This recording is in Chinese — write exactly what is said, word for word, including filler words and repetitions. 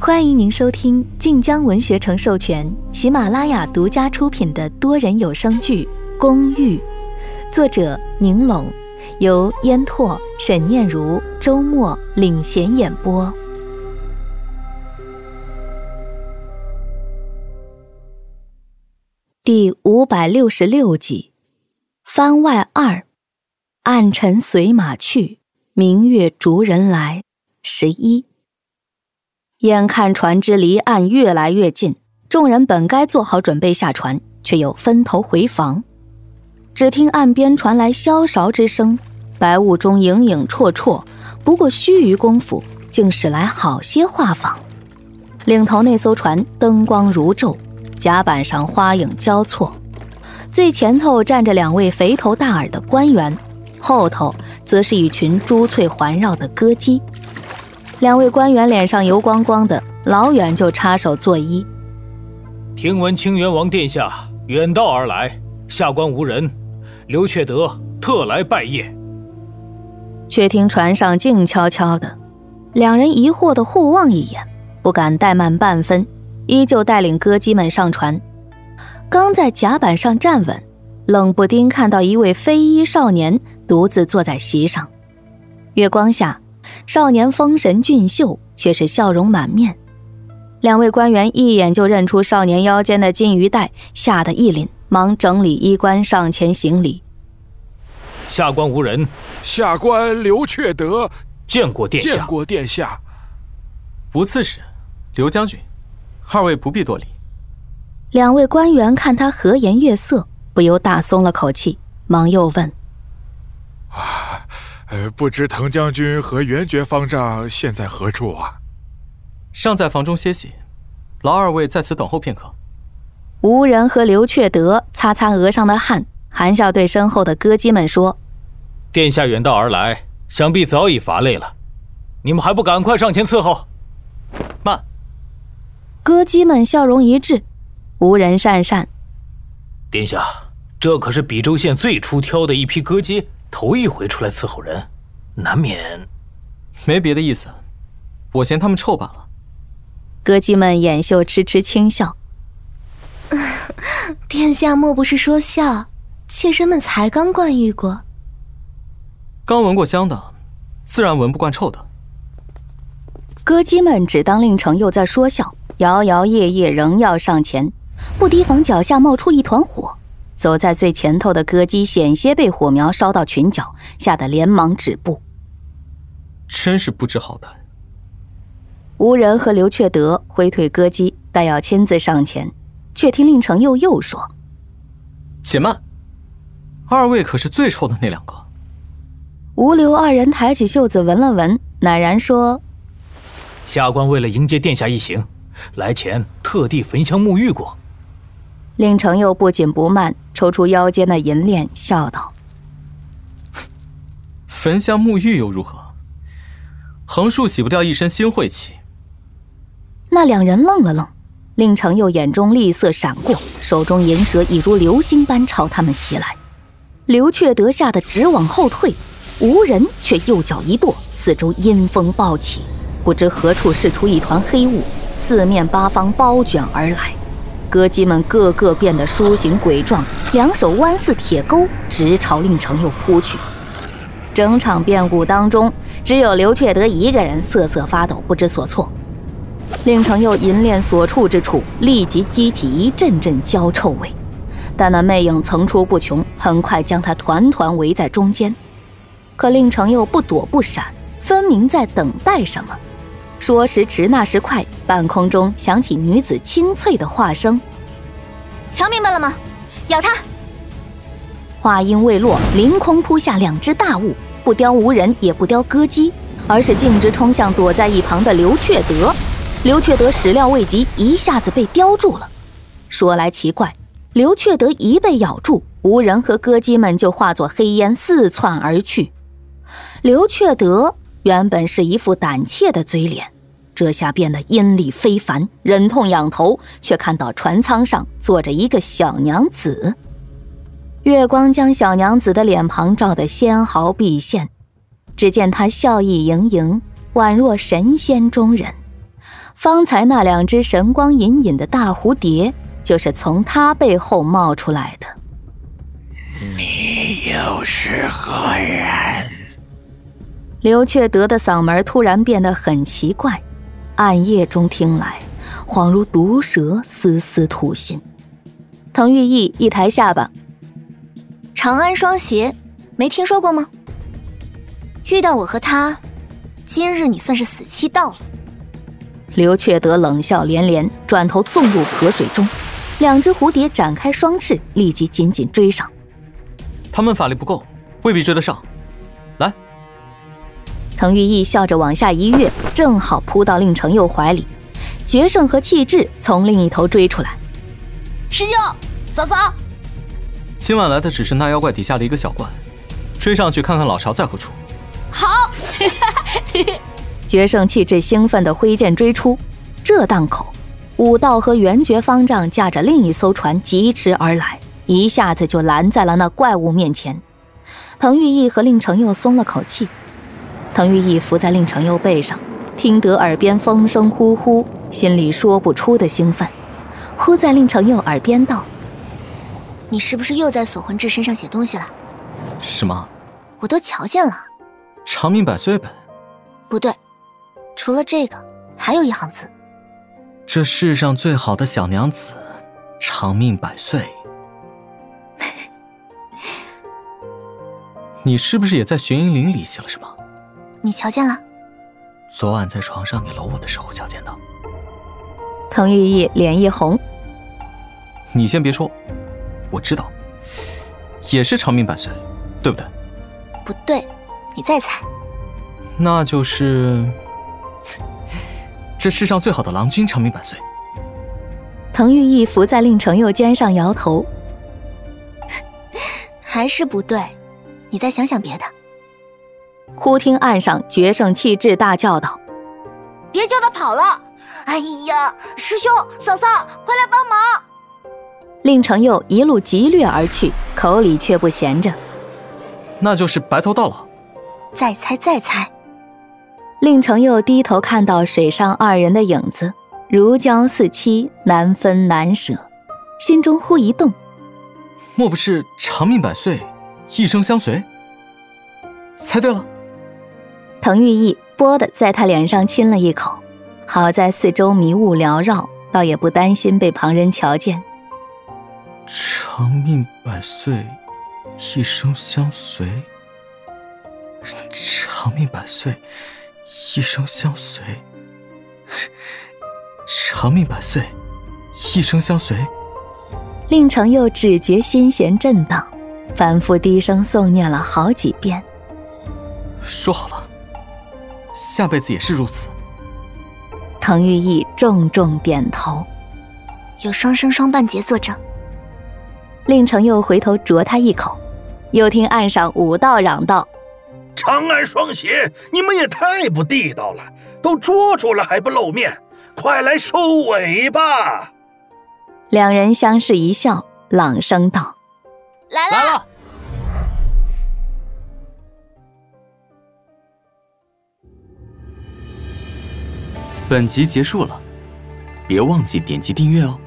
欢迎您收听晋江文学城授权、喜马拉雅独家出品的多人有声剧《公寓》，作者宁龙，由烟拓、沈念如、周末领衔演播。第五百六十六集，番外二，暗尘随马去，明月逐人来。十一。眼看船只离岸越来越近，众人本该做好准备下船，却又分头回房。只听岸边传来箫勺之声，白雾中影影绰绰，不过须臾功夫，竟使来好些画舫。领头那艘船灯光如昼，甲板上花影交错，最前头站着两位肥头大耳的官员，后头则是一群珠翠环绕的歌姬。两位官员脸上油光光的，老远就插手作揖。 听闻清源王殿下远道而来，下官无人，刘阙德特来拜谒。 却听船上静悄悄的，两人疑惑的互望一眼，不敢怠慢半分，依旧带领歌姬们上船。刚在甲板上站稳，冷不丁看到一位飞衣少年独自坐在席上。月光下，少年风神俊秀，却是笑容满面。两位官员一眼就认出少年腰间的金鱼带，吓得一凛，忙整理衣冠上前行礼。 下官无人， 下官刘阙德见过殿下。 见过殿下。 吴刺史、刘将军，二位不必多礼。 两位官员看他和颜悦色，不由大松了口气，忙又问： 啊，呃，不知滕将军和元爵方丈现在何处啊？ 尚在房中歇息，劳二位在此等候片刻。 吴人和刘阙德擦擦额上的汗，含笑对身后的歌姬们说： 殿下远道而来，想必早已乏累了，你们还不赶快上前伺候？ 慢！ 歌姬们笑容一致，吴人讪讪： 殿下，这可是比州县最出挑的一批歌姬，头一回出来伺候人，难免…… 没别的意思，我嫌他们臭罢了。 歌姬们掩袖痴痴轻笑： 殿下莫不是说笑？妾身们才刚灌浴过。 刚闻过香的，自然闻不惯臭的。 歌姬们只当令程又在说笑，摇摇曳曳仍要上前，不提防脚下冒出一团火。走在最前头的歌姬险些被火苗烧到裙角，吓得连忙止步。 真是不知好歹。 吴人和刘阙德挥退歌姬，待要亲自上前，却听令程又又说： 且慢，二位可是最臭的那两个。 吴刘二人抬起袖子闻了闻，乃然说： 下官为了迎接殿下一行，来前特地焚香沐浴过。 令程又不紧不慢抽出腰间的银链，笑道： 焚香沐浴又如何？横竖洗不掉一身腥晦气。 那两人愣了愣，令程又眼中厉色闪过，手中银蛇已如流星般朝他们袭来。刘阙德吓得直往后退，吴人却右脚一跺，四周阴风暴起，不知何处释出一团黑雾，四面八方包卷而来。歌姬们个个变得殊形鬼状，两手弯似铁钩，直朝令程又扑去。整场变故当中，只有刘阙德一个人瑟瑟发抖，不知所措。令程又银链所处之处，立即激起一阵阵焦臭味，但那魅影层出不穷，很快将他团团围在中间。可令程又不躲不闪，分明在等待什么。说时迟，那时快，半空中响起女子清脆的话声： 瞧明白了吗？咬他！ 话音未落，凌空扑下两只大物，不雕无人，也不雕歌姬，而是径直冲向躲在一旁的刘阙德。刘阙德始料未及，一下子被叼住了。说来奇怪，刘阙德一被咬住，吴人和歌姬们就化作黑烟四窜而去。刘阙德原本是一副胆怯的嘴脸，这下变得阴戾非凡，忍痛仰头，却看到船舱上坐着一个小娘子。月光将小娘子的脸庞照得纤毫毕现，只见她笑意盈盈，宛若神仙中人， 方才那两只神光隐隐的大蝴蝶，就是从他背后冒出来的。 你又是何人？ 刘却德的嗓门突然变得很奇怪，暗夜中听来，恍如毒蛇丝丝吐信。滕玉义一抬下巴， 长安双邪，没听说过吗？遇到我和他，今日你算是死期到了。 刘却德冷笑连连，转头纵入河水中，两只蝴蝶展开双翅，立即紧紧追上。 他们法力不够，未必追得上。来， 滕玉义笑着往下一跃，正好扑到令程佑怀里。决胜和气质从另一头追出来。 师兄，嫂嫂， 今晚来的只是那妖怪底下的一个小怪，追上去看看老巢在何处。 好。 决胜气质兴奋地挥剑追出，这档口，武道和元觉方丈驾着另一艘船疾驰而来，一下子就拦在了那怪物面前。滕玉义和令程佑松了口气。滕玉义伏在令程佑背上，听得耳边风声呼呼，心里说不出的兴奋，忽在令程佑耳边道： 你是不是又在锁魂志身上写东西了？ 什么？ 我都瞧见了。 长命百岁本？ 不对，除了这个还有一行字： 这世上最好的小娘子，长命百岁。你是不是也在玄阴林里写了什么？ 你瞧见了？ 昨晚在床上你搂我的时候瞧见的。 滕玉义脸一红， 你先别说，我知道，也是长命百岁，对不对？ 不对，你再猜。 那就是这世上最好的郎君长命百岁。 滕玉义伏在令程佑肩上摇头， 还是不对，你再想想别的。 忽听岸上决胜气质大叫道： 别叫他跑了！哎呀，师兄嫂嫂，快来帮忙！ 令程佑一路急掠而去，口里却不闲着。 那就是白头到老。 再猜再猜。 令程佑低头看到水上二人的影子，如胶似漆，难分难舍，心中忽一动， 莫不是长命百岁，一生相随？猜对了。 滕玉义啵地在他脸上亲了一口，好在四周迷雾缭绕，倒也不担心被旁人瞧见。 长命百岁，一生相随。长命百岁，一生相随。长命百岁，一生相随。 令程佑只觉心弦震荡，反复低声诵念了好几遍。 说好了，下辈子也是如此。 滕玉义重重点头， 有双生双半劫作证。 令程佑回头啄他一口，又听岸上武道嚷道： 长安双邪，你们也太不地道了，都捉住了还不露面，快来收尾吧！ 两人相视一笑，朗声道： 来了！ 来了！本集结束了，别忘记点击订阅哦。